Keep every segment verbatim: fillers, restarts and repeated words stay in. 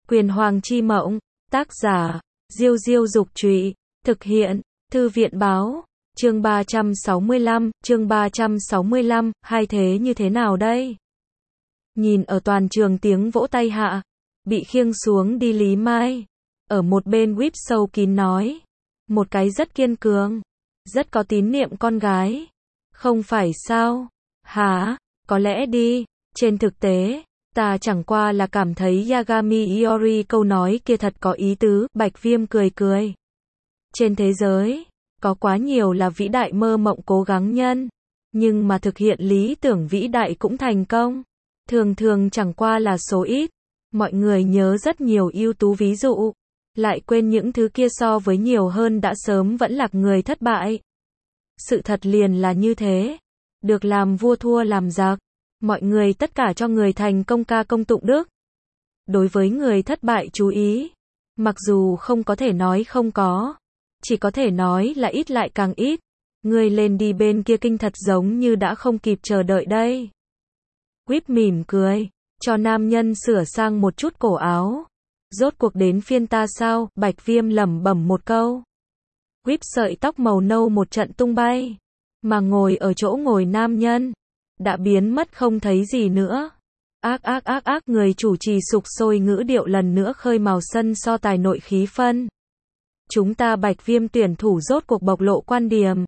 Quyền Hoàng chi mộng, tác giả, Diêu Diêu Dục Trụy, thực hiện, Thư viện Báo, chương ba trăm sáu mươi lăm, chương ba trăm sáu mươi lăm, hai thế như thế nào đây? Nhìn ở toàn trường tiếng vỗ tay hạ, bị khiêng xuống đi Lý Mai, ở một bên whip sâu kín nói, một cái rất kiên cường, rất có tín niệm con gái, không phải sao? Hả? Có lẽ đi, trên thực tế, ta chẳng qua là cảm thấy Yagami Iori câu nói kia thật có ý tứ, Bạch Viêm cười cười. Trên thế giới, có quá nhiều là vĩ đại mơ mộng cố gắng nhân, nhưng mà thực hiện lý tưởng vĩ đại cũng thành công, thường thường chẳng qua là số ít. Mọi người nhớ rất nhiều ưu tú ví dụ, lại quên những thứ kia so với nhiều hơn đã sớm vẫn lạc người thất bại. Sự thật liền là như thế, được làm vua thua làm giặc. Mọi người tất cả cho người thành công ca công tụng đức. Đối với người thất bại chú ý, mặc dù không có thể nói không có, chỉ có thể nói là ít lại càng ít. Người lên đi bên kia kinh thật giống như đã không kịp chờ đợi đây. Whip mỉm cười, cho nam nhân sửa sang một chút cổ áo. Rốt cuộc đến phiên ta sao? Bạch Viêm lẩm bẩm một câu. Whip sợi tóc màu nâu một trận tung bay, mà ngồi ở chỗ ngồi nam nhân đã biến mất không thấy gì nữa. Ác ác ác ác, người chủ trì sục sôi ngữ điệu lần nữa khơi mào sân so tài nội khí phân. Chúng ta Bạch Viêm tuyển thủ rốt cuộc bộc lộ quan điểm.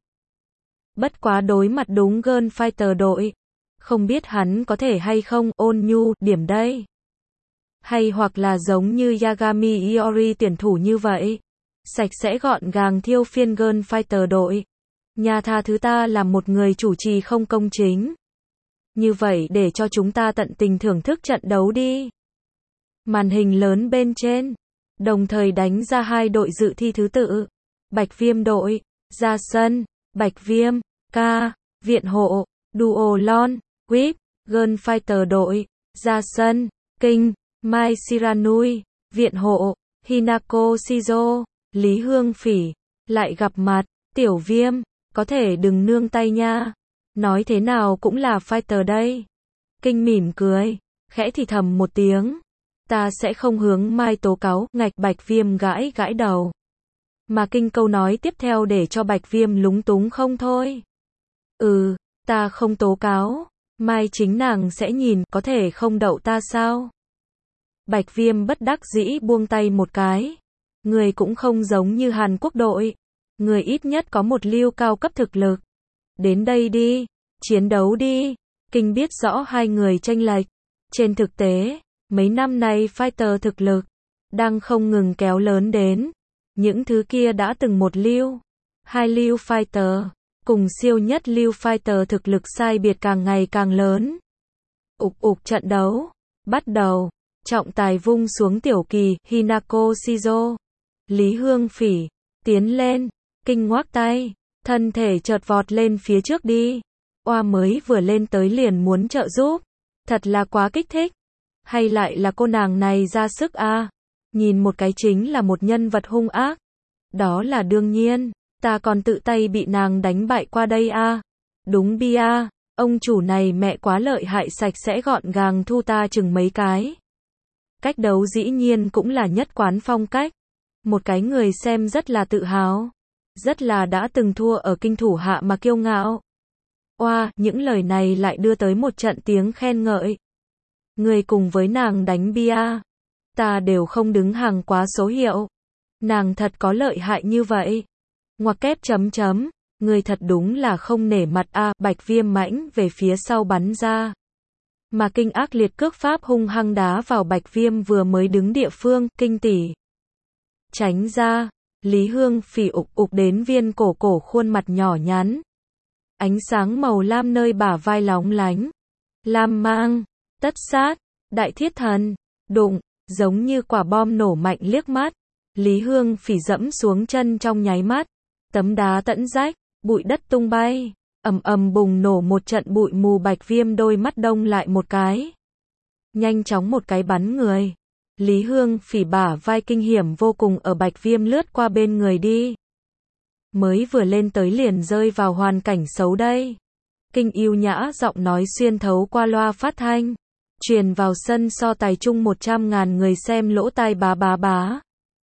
Bất quá đối mặt đúng Girl Fighter đội, không biết hắn có thể hay không ôn nhu điểm đây. Hay hoặc là giống như Yagami Iori tuyển thủ như vậy, sạch sẽ gọn gàng thiêu phiên Girl Fighter đội. Nhà tha thứ ta là một người chủ trì không công chính. Như vậy để cho chúng ta tận tình thưởng thức trận đấu đi. Màn hình lớn bên trên, đồng thời đánh ra hai đội dự thi thứ tự. Bạch Viêm đội, ra sân, Bạch Viêm, ca, viện hộ, Duo Lon, Whip, Girl Fighter đội, ra sân, Kinh, Mai Shiranui, viện hộ, Hinako Shizo, Lý Hương Phỉ, lại gặp mặt, Tiểu Viêm, có thể đừng nương tay nha. Nói thế nào cũng là fighter đây. Kinh mỉm cười, khẽ thì thầm một tiếng. Ta sẽ không hướng Mai tố cáo, ngạch. Bạch Viêm gãi gãi đầu. Mà Kinh câu nói tiếp theo để cho Bạch Viêm lúng túng không thôi. Ừ, ta không tố cáo, Mai chính nàng sẽ nhìn, có thể không đậu ta sao? Bạch Viêm bất đắc dĩ buông tay một cái. Người cũng không giống như Hàn Quốc đội. Người ít nhất có một lưu cao cấp thực lực. Đến đây đi, chiến đấu đi. Kinh biết rõ hai người chênh lệch. Trên thực tế, mấy năm nay fighter thực lực đang không ngừng kéo lớn đến. Những thứ kia đã từng một lưu, hai lưu fighter, cùng siêu nhất lưu fighter thực lực sai biệt càng ngày càng lớn. Ục ục, trận đấu bắt đầu. Trọng tài vung xuống tiểu kỳ, Hinako Shizo, Lý Hương Phỉ tiến lên. Kinh ngoác tay, thân thể chợt vọt lên phía trước đi. Oa mới vừa lên tới liền muốn trợ giúp, thật là quá kích thích. Hay lại là cô nàng này ra sức a? À? Nhìn một cái chính là một nhân vật hung ác. Đó là đương nhiên, ta còn tự tay bị nàng đánh bại qua đây a. À? Đúng bia, ông chủ này mẹ quá lợi hại, sạch sẽ gọn gàng thu ta chừng mấy cái. Cách đấu dĩ nhiên cũng là nhất quán phong cách. Một cái người xem rất là tự hào, rất là đã từng thua ở Kinh thủ hạ mà kiêu ngạo. Oa, những lời này lại đưa tới một trận tiếng khen ngợi. Người cùng với nàng đánh bia, ta đều không đứng hàng quá số hiệu. Nàng thật có lợi hại như vậy. Ngoặc kép chấm chấm, người thật đúng là không nể mặt a. À. Bạch Viêm mãnh về phía sau bắn ra. Mà Kinh ác liệt cước pháp hung hăng đá vào Bạch Viêm vừa mới đứng địa phương. Kinh tỷ tránh ra. Lý Hương Phỉ ục ục đến viên cổ cổ khuôn mặt nhỏ nhắn. Ánh sáng màu lam nơi bả vai lóng lánh. Lam mang, tất sát, đại thiết thần, đụng, giống như quả bom nổ mạnh liếc mắt. Lý Hương Phỉ dẫm xuống chân trong nháy mắt. Tấm đá tẫn rách, bụi đất tung bay. Ầm ầm bùng nổ một trận bụi mù. Bạch Viêm đôi mắt đông lại một cái. Nhanh chóng một cái bắn người. Lý Hương Phỉ bả vai kinh hiểm vô cùng ở Bạch Viêm lướt qua bên người đi. Mới vừa lên tới liền rơi vào hoàn cảnh xấu đây. Kinh yêu nhã giọng nói xuyên thấu qua loa phát thanh. truyền vào sân so tài chung một trăm ngàn người xem lỗ tai bá bá bá.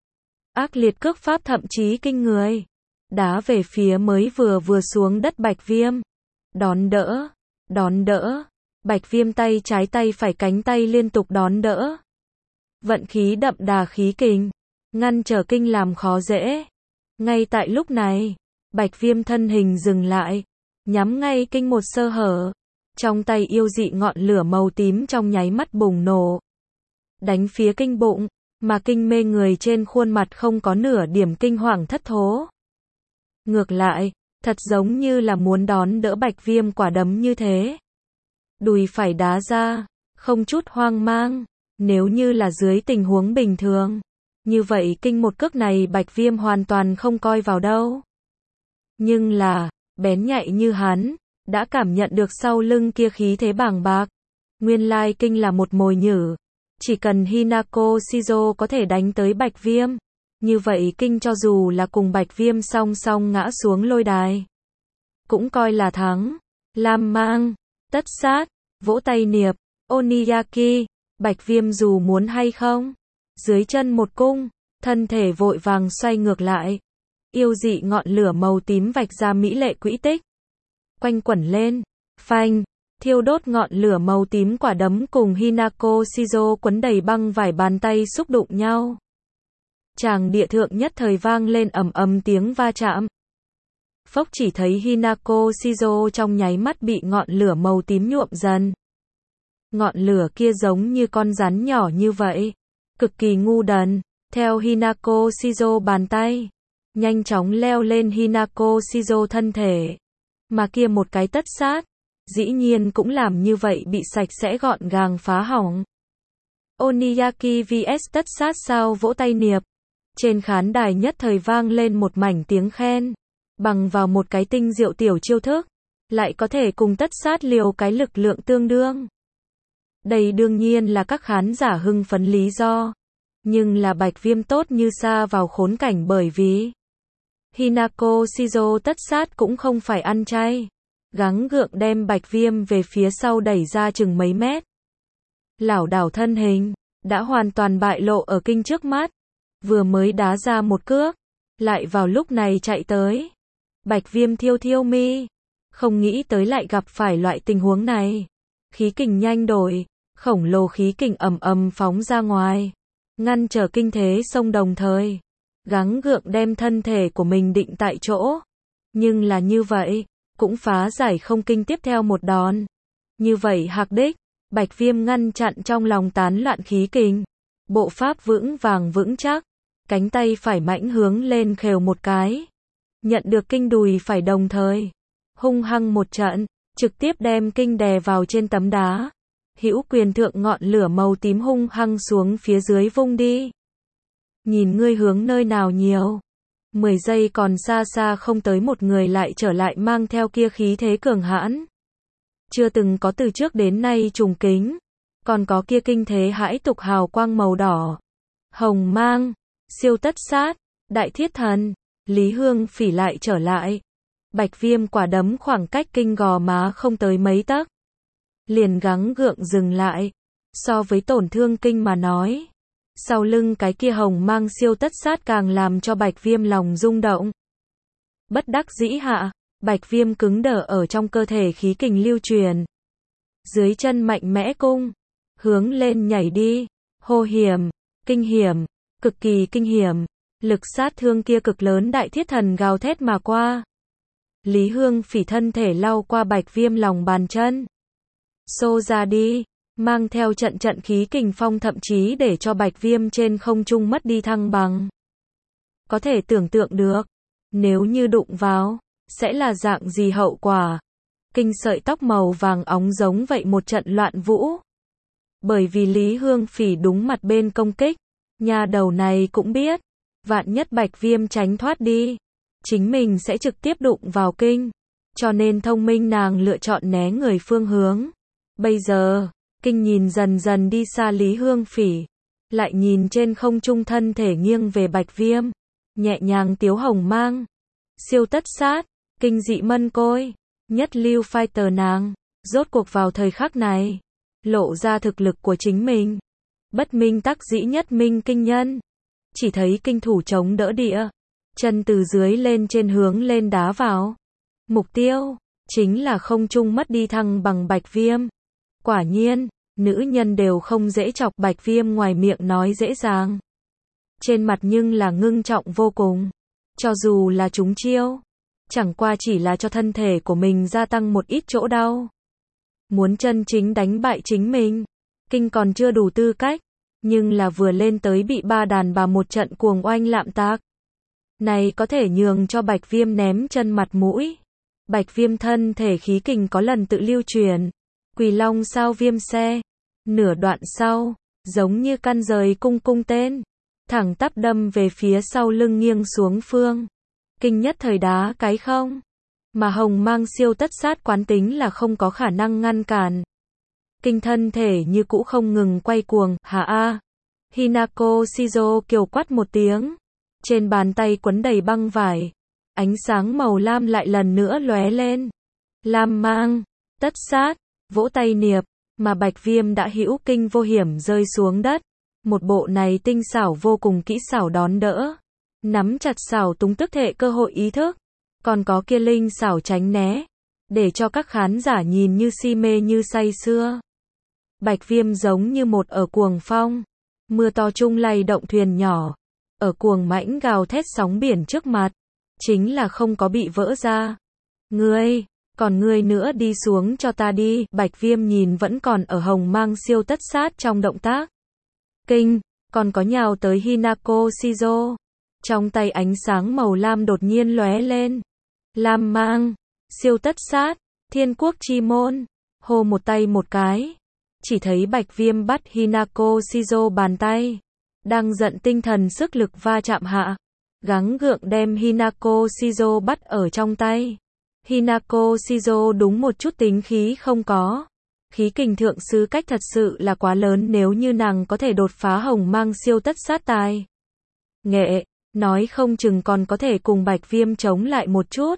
Ác liệt cước pháp thậm chí kinh người. Đá về phía mới vừa vừa xuống đất Bạch Viêm. Đón đỡ, đón đỡ. Bạch Viêm tay trái tay phải cánh tay liên tục đón đỡ. Vận khí đậm đà khí kình, ngăn trở Kinh làm khó dễ. Ngay tại lúc này, Bạch Viêm thân hình dừng lại, nhắm ngay Kinh một sơ hở. Trong tay yêu dị ngọn lửa màu tím trong nháy mắt bùng nổ. Đánh phía Kinh bụng, mà Kinh mê người trên khuôn mặt không có nửa điểm kinh hoàng thất thố. Ngược lại, thật giống như là muốn đón đỡ Bạch Viêm quả đấm như thế. Đùi phải đá ra, không chút hoang mang. Nếu như là dưới tình huống bình thường, như vậy Kinh một cước này Bạch Viêm hoàn toàn không coi vào đâu. Nhưng là, bén nhạy như hắn, đã cảm nhận được sau lưng kia khí thế bàng bạc. Nguyên lai Kinh là một mồi nhử. Chỉ cần Hinako Shizo có thể đánh tới Bạch Viêm, như vậy Kinh cho dù là cùng Bạch Viêm song song ngã xuống lôi đài, cũng coi là thắng. Lam mang, tất sát, vỗ tay niệp, Oniyaki, Bạch Viêm dù muốn hay không, dưới chân một cung, thân thể vội vàng xoay ngược lại. Yêu dị ngọn lửa màu tím vạch ra mỹ lệ quỹ tích, quanh quẩn lên, phanh, thiêu đốt ngọn lửa màu tím quả đấm cùng Hinako Shizo quấn đầy băng vải bàn tay xúc đụng nhau. Tràng địa thượng nhất thời vang lên ầm ầm tiếng va chạm. Phốc chỉ thấy Hinako Shizo trong nháy mắt bị ngọn lửa màu tím nhuộm dần. Ngọn lửa kia giống như con rắn nhỏ như vậy, cực kỳ ngu đần, theo Hinako Shizo bàn tay, nhanh chóng leo lên Hinako Shizo thân thể. Mà kia một cái tất sát, dĩ nhiên cũng làm như vậy bị sạch sẽ gọn gàng phá hỏng. Oniyaki vs tất sát sao vỗ tay niệp. Trên khán đài nhất thời vang lên một mảnh tiếng khen. Bằng vào một cái tinh diệu tiểu chiêu thức, lại có thể cùng tất sát liều cái lực lượng tương đương. Đây đương nhiên là các khán giả hưng phấn lý do. Nhưng là Bạch Viêm tốt như sa vào khốn cảnh bởi vì Hinako Shizo tất sát cũng không phải ăn chay. Gắng gượng đem Bạch Viêm về phía sau đẩy ra chừng mấy mét. Lảo đảo thân hình, đã hoàn toàn bại lộ ở Kinh trước mắt. Vừa mới đá ra một cước, lại vào lúc này chạy tới. Bạch Viêm thiêu thiêu mi, không nghĩ tới lại gặp phải loại tình huống này. Khí kình nhanh đổi, khổng lồ khí kình ầm ầm phóng ra ngoài, ngăn trở Kinh thế xông đồng thời. Gắng gượng đem thân thể của mình định tại chỗ. Nhưng là như vậy, cũng phá giải không Kinh tiếp theo một đòn. Như vậy hạc đích, Bạch Viêm ngăn chặn trong lòng tán loạn khí kình. Bộ pháp vững vàng vững chắc, cánh tay phải mãnh hướng lên khều một cái. Nhận được Kinh đùi phải đồng thời, hung hăng một trận, trực tiếp đem Kinh đè vào trên tấm đá. Hữu quyền thượng ngọn lửa màu tím hung hăng xuống phía dưới vung đi. Nhìn ngươi hướng nơi nào nhiều. mười giây còn xa xa không tới một người lại trở lại mang theo kia khí thế cường hãn. Chưa từng có từ trước đến nay trùng kính. Còn có kia kinh thế hãi tục hào quang màu đỏ. Hồng mang, siêu tất sát, đại thiết thần, Lý Hương Phỉ lại trở lại. Bạch Viêm quả đấm khoảng cách Kinh gò má không tới mấy tấc. Liền gắng gượng dừng lại. So với tổn thương Kinh mà nói, sau lưng cái kia hồng mang siêu tất sát càng làm cho Bạch Viêm lòng rung động. Bất đắc dĩ hạ, Bạch Viêm cứng đờ ở trong cơ thể khí kình lưu truyền. Dưới chân mạnh mẽ cung, hướng lên nhảy đi, hô hiểm, kinh hiểm, cực kỳ kinh hiểm, lực sát thương kia cực lớn đại thiết thần gào thét mà qua. Lý Hương Phỉ thân thể lau qua Bạch Viêm lòng bàn chân. Xô ra đi, mang theo trận trận khí kình phong thậm chí để cho Bạch Viêm trên không trung mất đi thăng bằng. Có thể tưởng tượng được, nếu như đụng vào, sẽ là dạng gì hậu quả. Kinh sợi tóc màu vàng óng giống vậy một trận loạn vũ. Bởi vì Lý Hương Phỉ đúng mặt bên công kích, nhà đầu này cũng biết, vạn nhất Bạch Viêm tránh thoát đi, chính mình sẽ trực tiếp đụng vào Kinh. Cho nên thông minh nàng lựa chọn né người phương hướng. Bây giờ, Kinh nhìn dần dần đi xa Lý Hương Phỉ, lại nhìn trên không trung thân thể nghiêng về Bạch Viêm, nhẹ nhàng tiếu hồng mang, siêu tất sát, kinh dị mân côi, nhất lưu fighter nàng, rốt cuộc vào thời khắc này, lộ ra thực lực của chính mình. Bất minh tắc dĩ nhất minh kinh nhân. Chỉ thấy kinh thủ chống đỡ địa, chân từ dưới lên trên hướng lên đá vào. Mục tiêu chính là không trung mất đi thăng bằng Bạch Viêm. Quả nhiên, nữ nhân đều không dễ chọc, Bạch Viêm ngoài miệng nói dễ dàng, trên mặt nhưng là ngưng trọng vô cùng. Cho dù là trúng chiêu, chẳng qua chỉ là cho thân thể của mình gia tăng một ít chỗ đau. Muốn chân chính đánh bại chính mình, kinh còn chưa đủ tư cách, nhưng là vừa lên tới bị ba đàn bà một trận cuồng oanh lạm tạc. Này có thể nhường cho Bạch Viêm ném chân mặt mũi. Bạch Viêm thân thể khí kình có lần tự lưu truyền, Quỳ Long sao viêm xe. Nửa đoạn sau, giống như căn rời cung cung tên, thẳng tắp đâm về phía sau lưng nghiêng xuống phương. Kinh nhất thời đá cái không. Mà hồng mang siêu tất sát quán tính là không có khả năng ngăn cản. Kinh thân thể như cũ không ngừng quay cuồng, hả a. Hinako Shizo kiều quát một tiếng. Trên bàn tay quấn đầy băng vải. Ánh sáng màu lam lại lần nữa lóe lên. Lam mang, tất sát, vỗ tay niệp, mà Bạch Viêm đã hữu kinh vô hiểm rơi xuống đất. Một bộ này tinh xảo vô cùng kỹ xảo đón đỡ. Nắm chặt xảo túng tức thể cơ hội ý thức. Còn có kia linh xảo tránh né. Để cho các khán giả nhìn như si mê như say sưa. Bạch Viêm giống như một ở cuồng phong. Mưa to chung lay động thuyền nhỏ. Ở cuồng mãnh gào thét sóng biển trước mặt. Chính là không có bị vỡ ra. Ngươi, còn ngươi nữa đi xuống cho ta đi. Bạch Viêm nhìn vẫn còn ở hồng mang siêu tất sát trong động tác. Kinh, còn có nhào tới Hinako Shizo. Trong tay ánh sáng màu lam đột nhiên lóe lên. Lam mang, siêu tất sát, thiên quốc chi môn. Hô một tay một cái. Chỉ thấy Bạch Viêm bắt Hinako Shizo bàn tay. Đang giận tinh thần sức lực va chạm hạ. Gắng gượng đem Hinako Shizo bắt ở trong tay. Hinako Shizo đúng một chút tính khí không có. Khí kình thượng sứ cách thật sự là quá lớn, nếu như nàng có thể đột phá hồng mang siêu tất sát tài nghệ, nói không chừng còn có thể cùng Bạch Viêm chống lại một chút.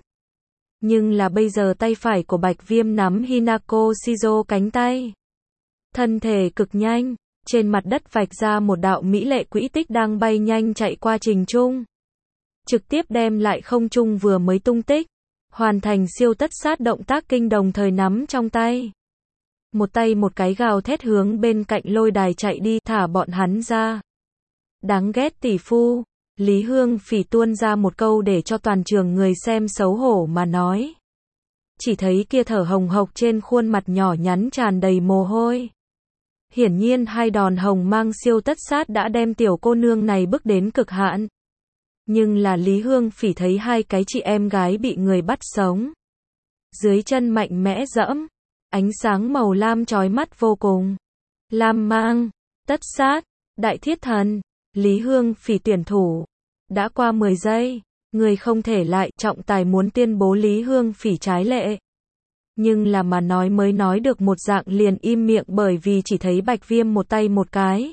Nhưng là bây giờ tay phải của Bạch Viêm nắm Hinako Shizo cánh tay. Thân thể cực nhanh, trên mặt đất vạch ra một đạo mỹ lệ quỹ tích đang bay nhanh chạy qua trình trung. Trực tiếp đem lại không trung vừa mới tung tích, hoàn thành siêu tất sát động tác kinh đồng thời nắm trong tay. Một tay một cái gào thét hướng bên cạnh lôi đài chạy đi, thả bọn hắn ra. Đáng ghét tỷ phu, Lý Hương Phỉ tuôn ra một câu để cho toàn trường người xem xấu hổ mà nói. Chỉ thấy kia thở hồng hộc trên khuôn mặt nhỏ nhắn tràn đầy mồ hôi. Hiển nhiên hai đòn hồng mang siêu tất sát đã đem tiểu cô nương này bước đến cực hạn. Nhưng là Lý Hương Phỉ thấy hai cái chị em gái bị người bắt sống. Dưới chân mạnh mẽ dẫm. Ánh sáng màu lam chói mắt vô cùng. Lam mang, tất sát, đại thiết thần, Lý Hương Phỉ tuyển thủ. Đã qua mười giây, người không thể lại, trọng tài muốn tuyên bố Lý Hương Phỉ trái lệ. Nhưng là mà nói mới nói được một dạng liền im miệng, bởi vì chỉ thấy Bạch Viêm một tay một cái.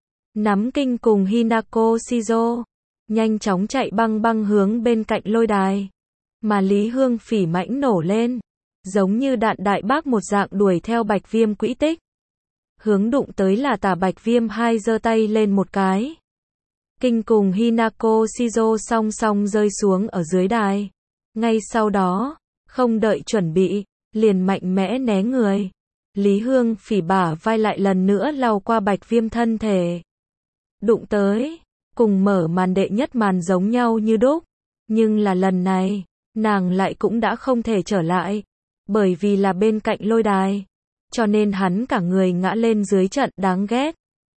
Nắm kinh cùng Hinako Shizo. Nhanh chóng chạy băng băng hướng bên cạnh lôi đài. Mà Lý Hương Phỉ mãnh nổ lên. Giống như đạn đại bác một dạng đuổi theo Bạch Viêm quỹ tích. Hướng đụng tới là tả Bạch Viêm hai giơ tay lên một cái. Kinh cùng Hinako Shizo song song rơi xuống ở dưới đài. Ngay sau đó, không đợi chuẩn bị, liền mạnh mẽ né người. Lý Hương Phỉ bả vai lại lần nữa lao qua Bạch Viêm thân thể. Đụng tới, cùng mở màn đệ nhất màn giống nhau như đúc. Nhưng là lần này, nàng lại cũng đã không thể trở lại. Bởi vì là bên cạnh lôi đài. Cho nên hắn cả người ngã lên dưới trận, đáng ghét.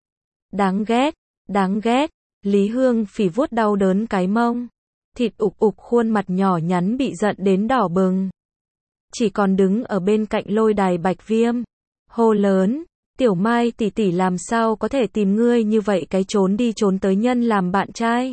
Đáng ghét, đáng ghét. Lý Hương Phỉ vuốt đau đớn cái mông. Thịt ục ục khuôn mặt nhỏ nhắn bị giận đến đỏ bừng. Chỉ còn đứng ở bên cạnh lôi đài Bạch Viêm. Hô lớn, Tiểu Mai tỷ tỷ làm sao có thể tìm ngươi như vậy cái trốn đi trốn tới nhân làm bạn trai.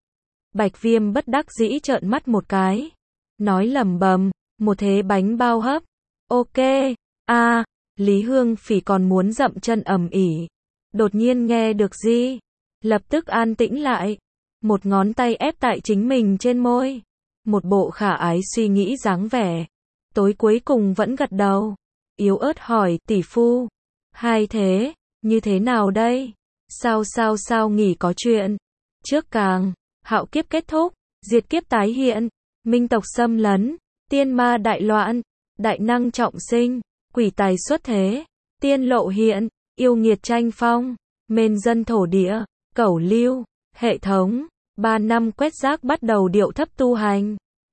Bạch Viêm bất đắc dĩ trợn mắt một cái. Nói lẩm bẩm. Một thế bánh bao hấp. Ok, a à, Lý Hương Phỉ còn muốn dậm chân ầm ỉ. Đột nhiên nghe được gì? Lập tức an tĩnh lại. Một ngón tay ép tại chính mình trên môi. Một bộ khả ái suy nghĩ dáng vẻ. Tối cuối cùng vẫn gật đầu. Yếu ớt hỏi, tỷ phu, Hai thế, như thế nào đây? Sao sao sao nghỉ có chuyện? Trước càng, hạo kiếp kết thúc, diệt kiếp tái hiện, minh tộc xâm lấn, tiên ma đại loạn, đại năng trọng sinh, quỷ tài xuất thế, tiên lộ hiện, yêu nghiệt tranh phong, mên dân thổ địa, cẩu lưu, hệ thống, ba năm quét rác bắt đầu điệu thấp tu hành.